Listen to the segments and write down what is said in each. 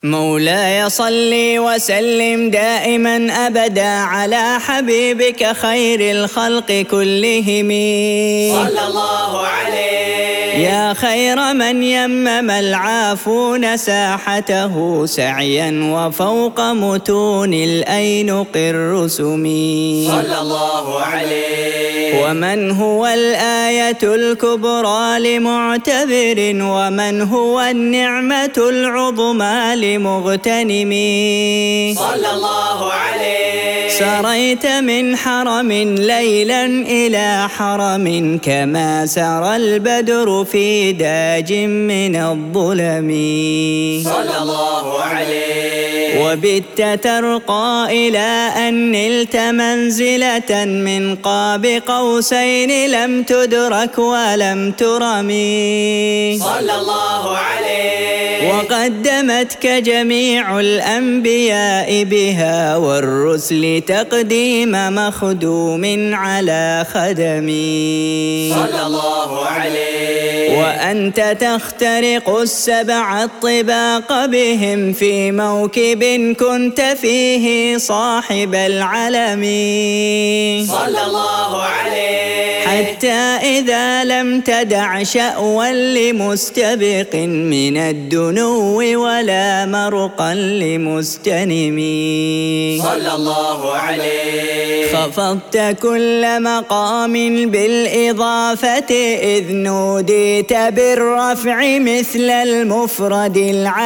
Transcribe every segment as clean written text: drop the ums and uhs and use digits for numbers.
مولاي صل وسلم دائما أبدا على حبيبك خير الخلق كلهم صلى الله عليه. يا خير من يمم العافون ساحته سعيا وفوق متون الأينق الرسم صلى الله عليه. ومن هو الآية الكبرى لمعتبر ومن هو النعمة العظمى لمغتنم صلى الله عليه. سريت من حرم ليلا إلى حرم كما سرى البدر في داج من الظلم صلى الله عليه. وبت ترقى إلى أن نلت منزلة من قاب قوسين لم تدرك ولم ترمي صلى الله عليه. وقدمتك جميع الأنبياء بها والرسل تقديم مخدوم على خدمي صلى الله عليه. وأنت تخترق السبع الطباق بهم في موكب كنت فيه صاحب العلم صلى الله عليه. حتى إذا لم تدع شأوا لمستبق من الدنو ولا مرقا لمستنم صلى الله عليه. خفضت كل مقام بالإضافة إذ نوديت بالرفع مثل المفرد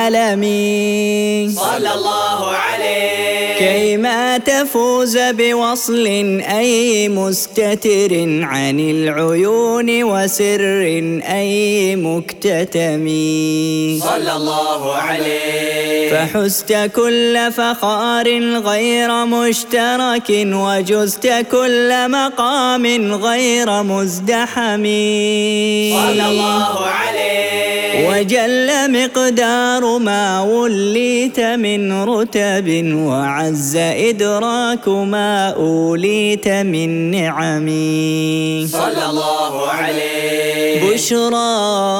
العلمي صلى الله عليه. كيما تفوز بوصل أي مستتر عن العيون وسر أي مكتتم صلى الله عليه. فحزت كل فخار غير مشترك وجزت كل مقام غير مزدحم صلى الله عليه. وجل مقدار ما وليت من رتب وعز إدراك ما أوليت من نعم صلى الله عليه. بشرى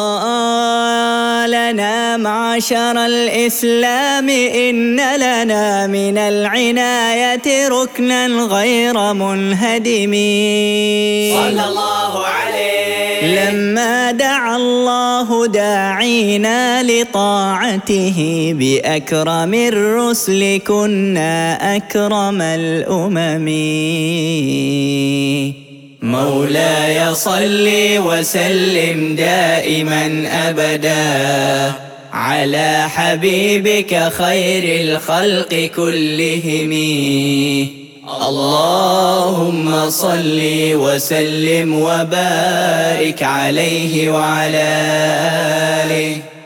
لنا معشر الإسلام إن لنا من العناية ركنا غير منهدم صلى الله عليه. لما دعا الله داعينا لطاعته بأكرم الرسل كنا أكرم الأمم مولاي صل وسلم دائما أبدا على حبيبك خير الخلق كلهم اللهم صل وسلم وبارك عليه وعلى آله